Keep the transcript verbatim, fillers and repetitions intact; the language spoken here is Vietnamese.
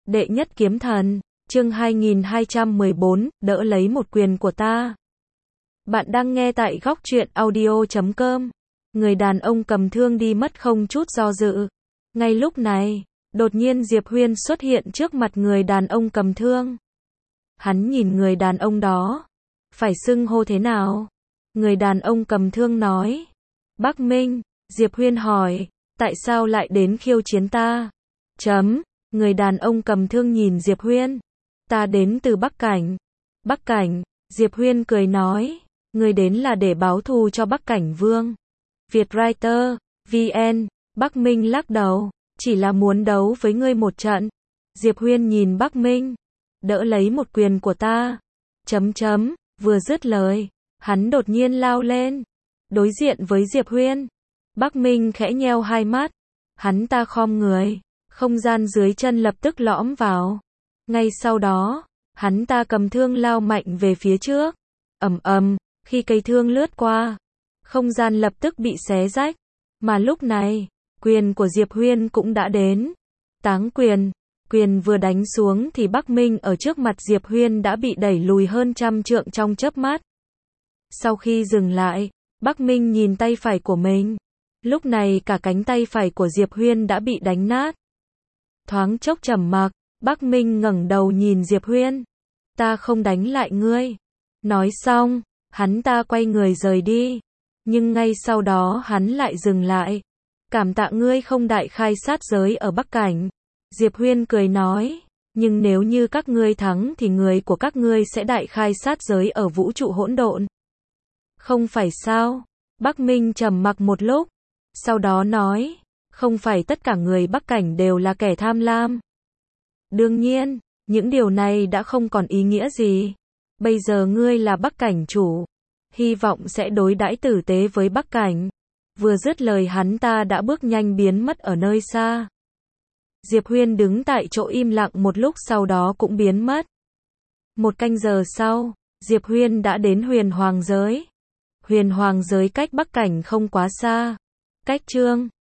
Đệ nhất kiếm thần, chương hai nghìn hai trăm mười bốn, đỡ lấy một quyền của ta. Bạn đang nghe tại góc truyện audio chấm com. Người đàn ông cầm thương đi mất không chút do dự. Ngay lúc này, đột nhiên Diệp Huyên xuất hiện trước mặt người đàn ông cầm thương. Hắn nhìn người đàn ông đó. Phải xưng hô thế nào? Người đàn ông cầm thương nói. Bắc Minh. Diệp Huyên hỏi, tại sao lại đến khiêu chiến ta? Chấm. Người đàn ông cầm thương nhìn Diệp Huyên. Ta đến từ Bắc Cảnh. Bắc Cảnh. Diệp Huyên cười nói, người đến là để báo thù cho Bắc Cảnh Vương. Vietwriter, vê en. Bắc Minh lắc đầu, chỉ là muốn đấu với ngươi một trận. Diệp Huyên nhìn Bắc Minh, đỡ lấy một quyền của ta. Chấm chấm, vừa dứt lời, hắn đột nhiên lao lên, đối diện với Diệp Huyên. Bắc Minh khẽ nheo hai mắt, hắn ta khom người, không gian dưới chân lập tức lõm vào. Ngay sau đó, hắn ta cầm thương lao mạnh về phía trước. Ầm ầm, khi cây thương lướt qua, không gian lập tức bị xé rách. Mà lúc này, quyền của Diệp Huyên cũng đã đến. Táng quyền, quyền vừa đánh xuống thì Bắc Minh ở trước mặt Diệp Huyên đã bị đẩy lùi hơn trăm trượng trong chớp mắt. Sau khi dừng lại, Bắc Minh nhìn tay phải của mình. Lúc này cả cánh tay phải của Diệp Huyên đã bị đánh nát. Thoáng chốc trầm mặc, Bắc Minh ngẩng đầu nhìn Diệp Huyên. Ta không đánh lại ngươi. Nói xong, hắn ta quay người rời đi. Nhưng ngay sau đó hắn lại dừng lại. Cảm tạ ngươi không đại khai sát giới ở Bắc Cảnh. Diệp Huyên cười nói, nhưng nếu như các ngươi thắng thì người của các ngươi sẽ đại khai sát giới ở vũ trụ hỗn độn. Không phải sao? Bắc Minh trầm mặc một lúc, sau đó nói, không phải tất cả người Bắc Cảnh đều là kẻ tham lam. Đương nhiên, những điều này đã không còn ý nghĩa gì. Bây giờ ngươi là Bắc Cảnh chủ, hy vọng sẽ đối đãi tử tế với Bắc Cảnh. Vừa dứt lời hắn ta đã bước nhanh biến mất ở nơi xa. Diệp Huyên đứng tại chỗ im lặng một lúc sau đó cũng biến mất. Một canh giờ sau, Diệp Huyên đã đến Huyền Hoàng giới. Huyền Hoàng giới cách Bắc Cảnh không quá xa. Cách chương